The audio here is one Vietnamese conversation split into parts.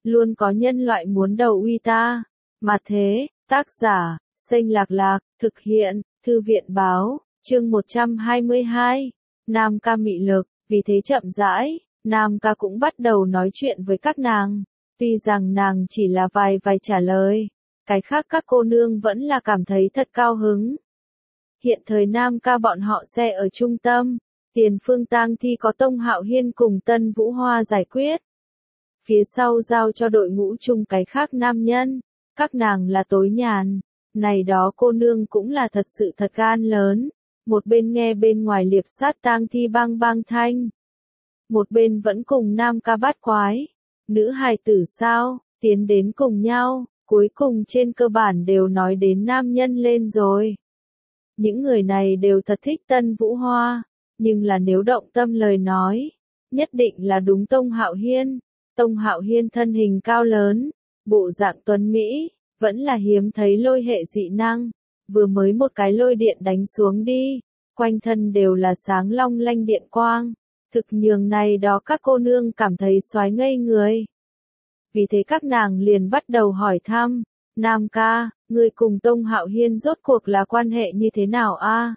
luôn có nhân loại muốn đầu uy ta. Mà thế, tác giả, Xanh Lạc Lạc, thực hiện, Thư viện báo, chương 122, Nam ca mị lực, vì thế chậm rãi, Nam ca cũng bắt đầu nói chuyện với các nàng. Tuy rằng nàng chỉ là vài trả lời, cái khác các cô nương vẫn là cảm thấy thật cao hứng. Hiện thời Nam ca bọn họ xe ở trung tâm, tiền phương tang thi có Tông Hạo Hiên cùng Tân Vũ Hoa giải quyết. Phía sau giao cho đội ngũ chung cái khác nam nhân, các nàng là tối nhàn, này đó cô nương cũng là thật sự thật gan lớn, một bên nghe bên ngoài liệp sát tang thi bang bang thanh. Một bên vẫn cùng Nam ca bắt quái, nữ hài tử sao, tiến đến cùng nhau, cuối cùng trên cơ bản đều nói đến nam nhân lên rồi. Những người này đều thật thích Tân Vũ Hoa, nhưng là nếu động tâm lời nói, nhất định là đúng Tông Hạo Hiên. Tông Hạo Hiên thân hình cao lớn, bộ dạng tuấn Mỹ, vẫn là hiếm thấy lôi hệ dị năng, vừa mới một cái lôi điện đánh xuống đi, quanh thân đều là sáng long lanh điện quang, thực nhường này đó các cô nương cảm thấy xoái ngây người. Vì thế các nàng liền bắt đầu hỏi thăm, Nam ca, người cùng Tông Hạo Hiên rốt cuộc là quan hệ như thế nào a?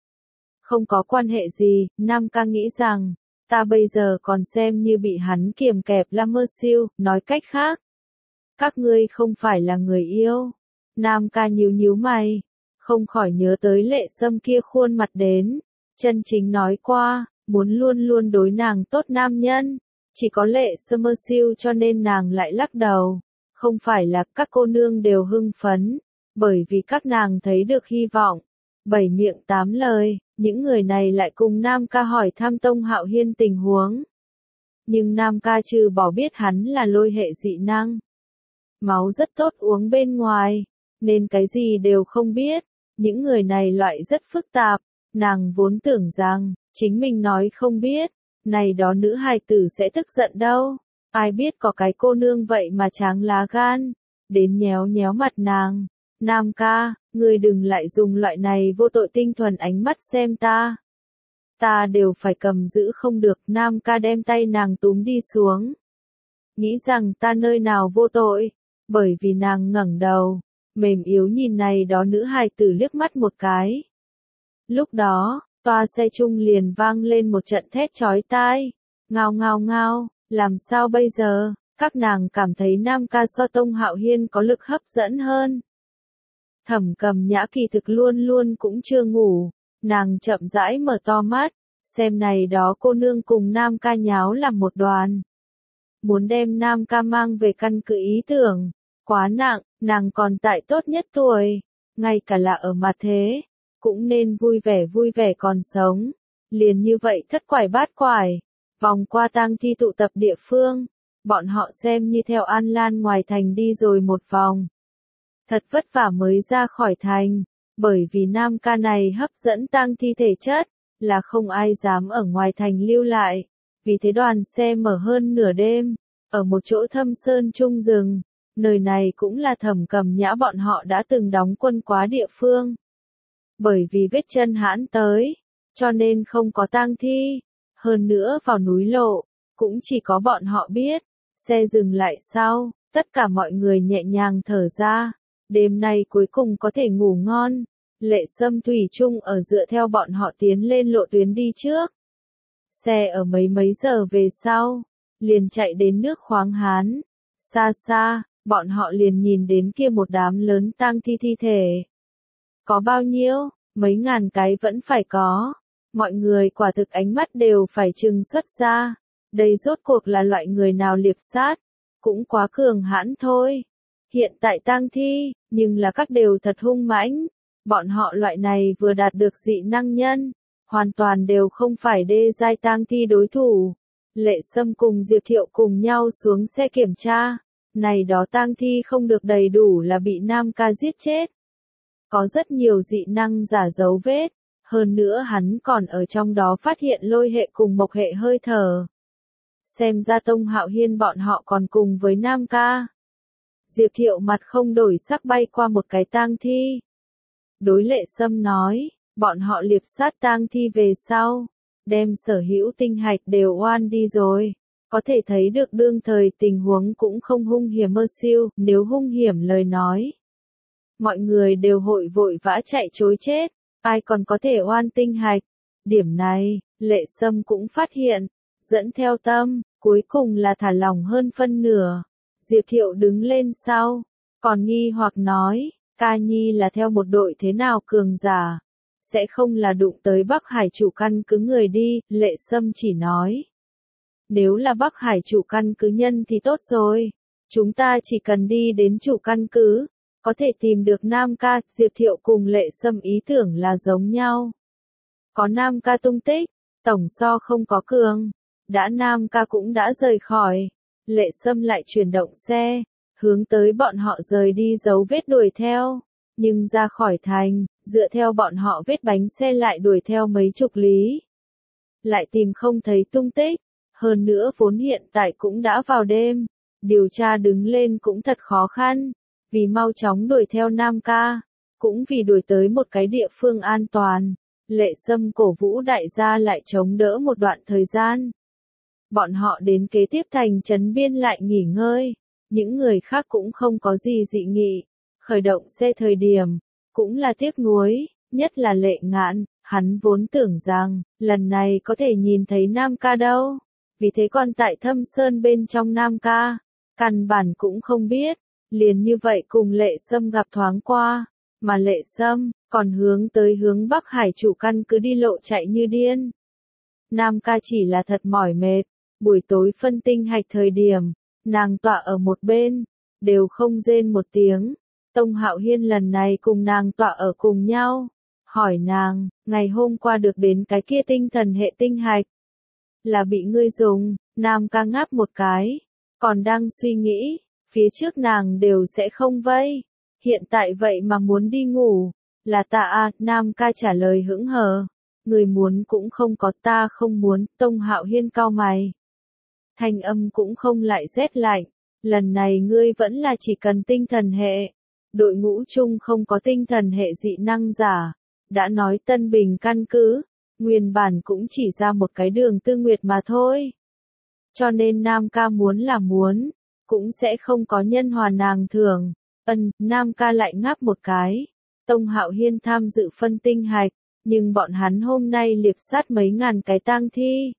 Không có quan hệ gì, Nam ca nghĩ rằng, ta bây giờ còn xem như bị hắn kiềm kẹp La Mơ Siêu, nói cách khác. Các ngươi không phải là người yêu. Nam ca nhíu mày, không khỏi nhớ tới Lệ Sâm kia khuôn mặt đến, chân chính nói qua, muốn luôn luôn đối nàng tốt nam nhân. Chỉ có Lệ Sâm Mơ Siêu cho nên nàng lại lắc đầu, không phải là các cô nương đều hưng phấn, bởi vì các nàng thấy được hy vọng. Bảy miệng tám lời, những người này lại cùng Nam ca hỏi thăm Tông Hạo Hiên tình huống. Nhưng Nam ca trừ bỏ biết hắn là lôi hệ dị năng, máu rất tốt uống bên ngoài, nên cái gì đều không biết. Những người này loại rất phức tạp, nàng vốn tưởng rằng, chính mình nói không biết, này đó nữ hài tử sẽ tức giận đâu. Ai biết có cái cô nương vậy mà tráng lá gan, đến nhéo mặt nàng. Nam ca, ngươi đừng lại dùng loại này vô tội tinh thuần ánh mắt xem ta. Ta đều phải cầm giữ không được. Nam ca đem tay nàng túm đi xuống. Nghĩ rằng ta nơi nào vô tội, bởi vì nàng ngẩng đầu, mềm yếu nhìn này đó nữ hài tử liếc mắt một cái. Lúc đó, toa xe chung liền vang lên một trận thét chói tai. Ngao, làm sao bây giờ? Các nàng cảm thấy Nam ca so Tông Hạo Hiên có lực hấp dẫn hơn. Thẩm Cầm Nhã kỳ thực luôn luôn cũng chưa ngủ, nàng chậm rãi mở to mắt, xem này đó cô nương cùng Nam ca nháo làm một đoàn. Muốn đem Nam ca mang về căn cứ ý tưởng, quá nặng, nàng còn tại tốt nhất tuổi, ngay cả là ở mặt thế, cũng nên vui vẻ còn sống. Liền như vậy thất quải bát quải, vòng qua tang thi tụ tập địa phương, bọn họ xem như theo An Lan ngoài thành đi rồi một vòng. Thật vất vả mới ra khỏi thành, bởi vì Nam ca này hấp dẫn tang thi thể chất, là không ai dám ở ngoài thành lưu lại. Vì thế đoàn xe mở hơn nửa đêm, ở một chỗ thâm sơn trung rừng, nơi này cũng là Thẩm Cầm Nhã bọn họ đã từng đóng quân quá địa phương. Bởi vì vết chân hãn tới, cho nên không có tang thi, hơn nữa vào núi lộ, cũng chỉ có bọn họ biết. Xe dừng lại sau, tất cả mọi người nhẹ nhàng thở ra. Đêm nay cuối cùng có thể ngủ ngon. Lệ Sâm thủy chung ở dựa theo bọn họ tiến lên lộ tuyến đi trước. Xe ở mấy giờ về sau, liền chạy đến nước khoáng Hán. Xa, bọn họ liền nhìn đến kia một đám lớn tang thi thi thể. Có bao nhiêu, mấy ngàn cái vẫn phải có. Mọi người quả thực ánh mắt đều phải trừng xuất ra. Đây rốt cuộc là loại người nào liệp sát, cũng quá cường hãn thôi. Hiện tại tang thi, nhưng là các đều thật hung mãnh. Bọn họ loại này vừa đạt được dị năng nhân, hoàn toàn đều không phải đê giai tang thi đối thủ. Lệ Sâm cùng Diệp Thiệu cùng nhau xuống xe kiểm tra. Này đó tang thi không được đầy đủ là bị Nam ca giết chết. Có rất nhiều dị năng giả dấu vết, hơn nữa hắn còn ở trong đó phát hiện lôi hệ cùng mộc hệ hơi thở. Xem ra Tông Hạo Hiên bọn họ còn cùng với Nam ca. Diệp Thiệu mặt không đổi sắc bay qua một cái tang thi. Đối Lệ Sâm nói, bọn họ liệp sát tang thi về sau, đem sở hữu tinh hạch đều oan đi rồi. Có thể thấy được đương thời tình huống cũng không hung hiểm mơ siêu, nếu hung hiểm lời nói. Mọi người đều hội vội vã chạy trối chết, ai còn có thể oan tinh hạch. Điểm này, Lệ Sâm cũng phát hiện, dẫn theo tâm, cuối cùng là thả lỏng hơn phân nửa. Diệp Thiệu đứng lên sau, còn nghi hoặc nói, ca nhi là theo một đội thế nào cường giả, sẽ không là đụng tới Bắc Hải chủ căn cứ người đi, Lệ Sâm chỉ nói. Nếu là Bắc Hải chủ căn cứ nhân thì tốt rồi, chúng ta chỉ cần đi đến chủ căn cứ, có thể tìm được Nam ca, Diệp Thiệu cùng Lệ Sâm ý tưởng là giống nhau. Có Nam ca tung tích, tổng so không có cường, đã Nam ca cũng đã rời khỏi, Lệ Sâm lại chuyển động xe, hướng tới bọn họ rời đi dấu vết đuổi theo, nhưng ra khỏi thành, dựa theo bọn họ vết bánh xe lại đuổi theo mấy chục lý. Lại tìm không thấy tung tích, hơn nữa vốn hiện tại cũng đã vào đêm, điều tra đứng lên cũng thật khó khăn, vì mau chóng đuổi theo Nam ca, cũng vì đuổi tới một cái địa phương an toàn, Lệ Sâm cổ vũ đại gia lại chống đỡ một đoạn thời gian. Bọn họ đến kế tiếp thành trấn biên lại nghỉ ngơi, những người khác cũng không có gì dị nghị, khởi động xe thời điểm, cũng là tiếc nuối, nhất là Lệ Ngạn, hắn vốn tưởng rằng, lần này có thể nhìn thấy Nam ca đâu, vì thế còn tại Thâm Sơn bên trong Nam ca, căn bản cũng không biết, liền như vậy cùng Lệ Sâm gặp thoáng qua, mà Lệ Sâm, còn hướng tới hướng Bắc Hải chủ căn cứ đi lộ chạy như điên. Nam ca chỉ là thật mỏi mệt, buổi tối phân tinh hạch thời điểm, nàng tọa ở một bên, đều không rên một tiếng. Tông Hạo Hiên lần này cùng nàng tọa ở cùng nhau, hỏi nàng, ngày hôm qua được đến cái kia tinh thần hệ tinh hạch, là bị ngươi dùng, Nam ca ngáp một cái, còn đang suy nghĩ, phía trước nàng đều sẽ không vây, hiện tại vậy mà muốn đi ngủ, là ta à, Nam ca trả lời hững hờ, người muốn cũng không có ta không muốn, Tông Hạo Hiên cau mày. Thanh âm cũng không lại rét lạnh, lần này ngươi vẫn là chỉ cần tinh thần hệ, đội ngũ chung không có tinh thần hệ dị năng giả, đã nói Tân Bình căn cứ, nguyên bản cũng chỉ ra một cái đường Tư Nguyệt mà thôi. Cho nên Nam ca muốn là muốn, cũng sẽ không có nhân hòa nàng thường. Nam ca lại ngáp một cái. Tông Hạo Hiên tham dự phân tinh hạch, nhưng bọn hắn hôm nay liệp sát mấy ngàn cái tang thi.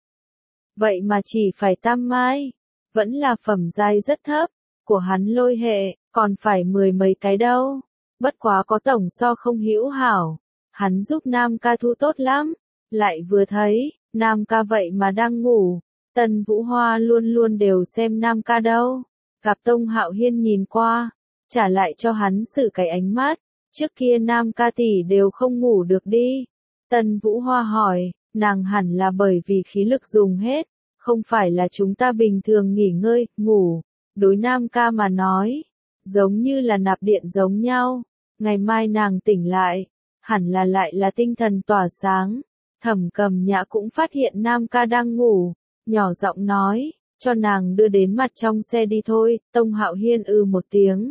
Vậy mà chỉ phải tam mai, vẫn là phẩm giai rất thấp, của hắn lôi hệ, còn phải mười mấy cái đâu. Bất quá có tổng so không hữu hảo, hắn giúp Nam ca thu tốt lắm. Lại vừa thấy, Nam ca vậy mà đang ngủ, Tần Vũ Hoa luôn luôn đều xem Nam ca đâu. Gặp Tông Hạo Hiên nhìn qua, trả lại cho hắn xử cái ánh mắt, trước kia Nam ca tỷ đều không ngủ được đi. Tần Vũ Hoa hỏi, nàng hẳn là bởi vì khí lực dùng hết, không phải là chúng ta bình thường nghỉ ngơi, ngủ. Đối Nam ca mà nói, giống như là nạp điện giống nhau, ngày mai nàng tỉnh lại, hẳn là lại là tinh thần tỏa sáng. Thẩm Cầm Nhã cũng phát hiện Nam ca đang ngủ, nhỏ giọng nói, cho nàng đưa đến mặt trong xe đi thôi. Tông Hạo Hiên một tiếng.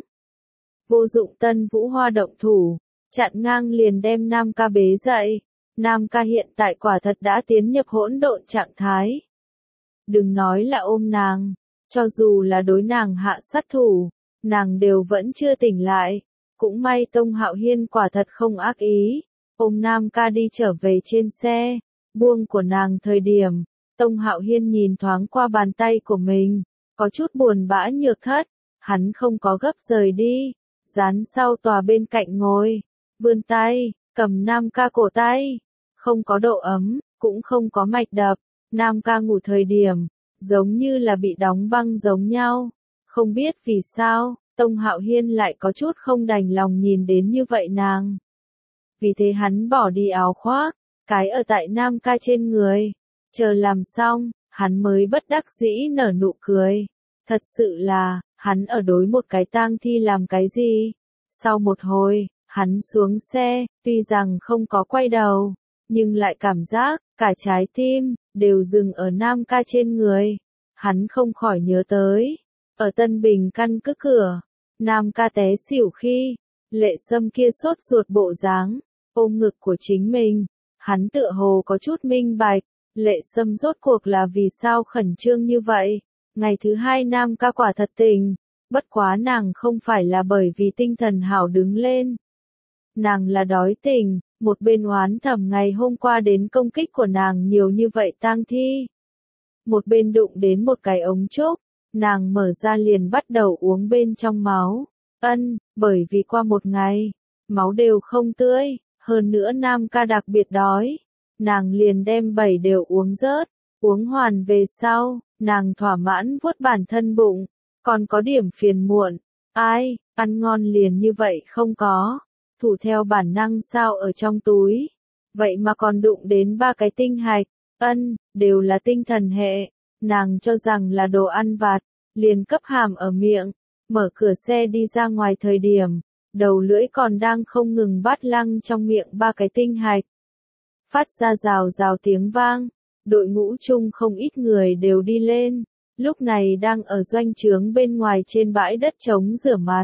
Vô dụng. Tân Vũ Hoa động thủ, chặn ngang liền đem Nam ca bế dậy. Nam ca hiện tại quả thật đã tiến nhập hỗn độn trạng thái. Đừng nói là ôm nàng, cho dù là đối nàng hạ sát thủ, nàng đều vẫn chưa tỉnh lại. Cũng may Tông Hạo Hiên quả thật không ác ý, ôm Nam ca đi trở về trên xe, buông của nàng thời điểm, Tông Hạo Hiên nhìn thoáng qua bàn tay của mình, có chút buồn bã nhược thất, hắn không có gấp rời đi, dán sau tòa bên cạnh ngồi, vươn tay, cầm Nam ca cổ tay, không có độ ấm, cũng không có mạch đập, Nam ca ngủ thời điểm, giống như là bị đóng băng giống nhau, không biết vì sao, Tông Hạo Hiên lại có chút không đành lòng nhìn đến như vậy nàng. Vì thế hắn bỏ đi áo khoác, cái ở tại Nam ca trên người, chờ làm xong, hắn mới bất đắc dĩ nở nụ cười. Thật sự là, hắn ở đối một cái tang thi làm cái gì? Sau một hồi, hắn xuống xe, tuy rằng không có quay đầu, nhưng lại cảm giác, cả trái tim, đều dừng ở Nam ca trên người. Hắn không khỏi nhớ tới, ở Tân Bình căn cứ cửa, Nam ca té xỉu khi, Lệ Sâm kia sốt ruột bộ dáng, ôm ngực của chính mình, hắn tựa hồ có chút minh bạch, Lệ Sâm rốt cuộc là vì sao khẩn trương như vậy. Ngày thứ hai Nam ca quả thật tỉnh, bất quá nàng không phải là bởi vì tinh thần hảo đứng lên. Nàng là đói tỉnh, một bên oán thầm ngày hôm qua đến công kích của nàng nhiều như vậy tang thi. Một bên đụng đến một cái ống trúc, nàng mở ra liền bắt đầu uống bên trong máu. Bởi vì qua một ngày, máu đều không tươi, hơn nữa Nam ca đặc biệt đói. Nàng liền đem 7 đều uống rớt, uống hoàn về sau, nàng thỏa mãn vuốt bản thân bụng, còn có điểm phiền muộn. Ai, ăn ngon liền như vậy không có, thủ theo bản năng sao ở trong túi. Vậy mà còn đụng đến 3 cái tinh hạch, đều là tinh thần hệ, nàng cho rằng là đồ ăn vặt, liền cấp hàm ở miệng, mở cửa xe đi ra ngoài thời điểm, đầu lưỡi còn đang không ngừng bát lăng trong miệng 3 cái tinh hạch. Phát ra rào rào tiếng vang, đội ngũ chung không ít người đều đi lên, lúc này đang ở doanh trướng bên ngoài trên bãi đất trống rửa mặt.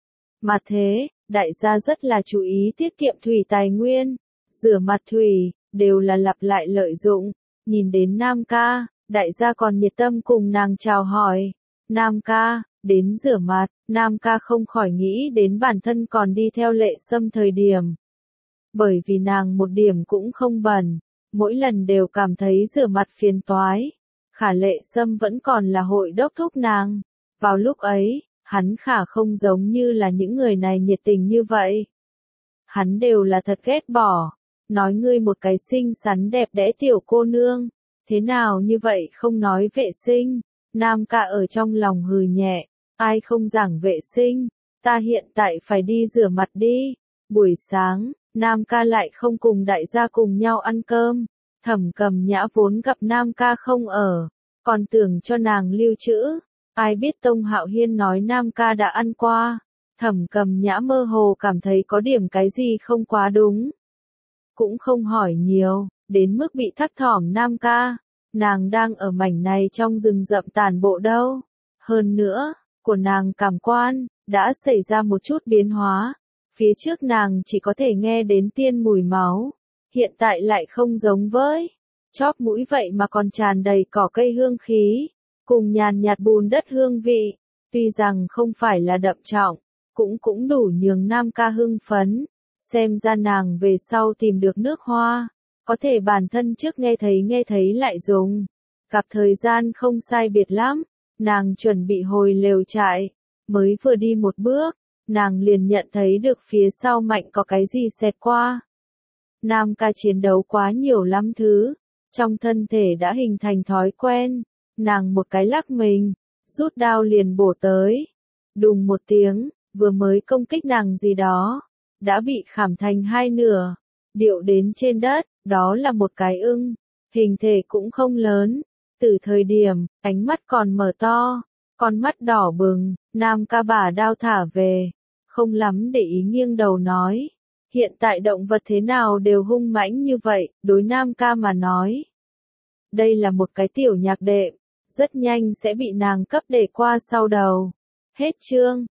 Mà thế, đại gia rất là chú ý tiết kiệm thủy tài nguyên, rửa mặt thủy, đều là lặp lại lợi dụng, nhìn đến Nam ca, đại gia còn nhiệt tâm cùng nàng chào hỏi. Nam ca, đến rửa mặt, Nam ca không khỏi nghĩ đến bản thân còn đi theo Lệ Sâm thời điểm. Bởi vì nàng một điểm cũng không bẩn, mỗi lần đều cảm thấy rửa mặt phiền toái. Khả Lệ Sâm vẫn còn là hội đốc thúc nàng. Vào lúc ấy, hắn khả không giống như là những người này nhiệt tình như vậy. Hắn đều là thật ghét bỏ, nói ngươi một cái xinh xắn đẹp đẽ tiểu cô nương, thế nào như vậy không nói vệ sinh. Nam ca ở trong lòng hừ nhẹ, ai không giảng vệ sinh, ta hiện tại phải đi rửa mặt đi. Buổi sáng, Nam ca lại không cùng đại gia cùng nhau ăn cơm, Thẩm Cầm Nhã vốn gặp Nam ca không ở, còn tưởng cho nàng lưu trữ, ai biết Tông Hạo Hiên nói Nam ca đã ăn qua, Thẩm Cầm Nhã mơ hồ cảm thấy có điểm cái gì không quá đúng. Cũng không hỏi nhiều, đến mức bị thắc thỏm Nam ca, nàng đang ở mảnh này trong rừng rậm tàn bộ đâu. Hơn nữa, của nàng cảm quan, đã xảy ra một chút biến hóa. Phía trước nàng chỉ có thể nghe đến tiên mùi máu, hiện tại lại không giống với. Chóp mũi vậy mà còn tràn đầy cỏ cây hương khí, cùng nhàn nhạt bùn đất hương vị. Tuy rằng không phải là đậm trọng, cũng đủ nhường Nam ca hưng phấn. Xem ra nàng về sau tìm được nước hoa, có thể bản thân trước nghe thấy lại dùng. Gặp thời gian không sai biệt lắm, nàng chuẩn bị hồi lều trại, mới vừa đi một bước, nàng liền nhận thấy được phía sau mạnh có cái gì xẹt qua. Nam ca chiến đấu quá nhiều lắm thứ, trong thân thể đã hình thành thói quen, nàng một cái lắc mình, rút đao liền bổ tới. Đùng một tiếng, vừa mới công kích nàng gì đó, đã bị khảm thành hai nửa, điệu đến trên đất, đó là một cái ưng, hình thể cũng không lớn, từ thời điểm, ánh mắt còn mở to, con mắt đỏ bừng, Nam ca bả đao thả về, không lắm để ý nghiêng đầu nói, hiện tại động vật thế nào đều hung mãnh như vậy, đối Nam ca mà nói. Đây là một cái tiểu nhạc đệm, rất nhanh sẽ bị nàng cấp để qua sau đầu. Hết chương.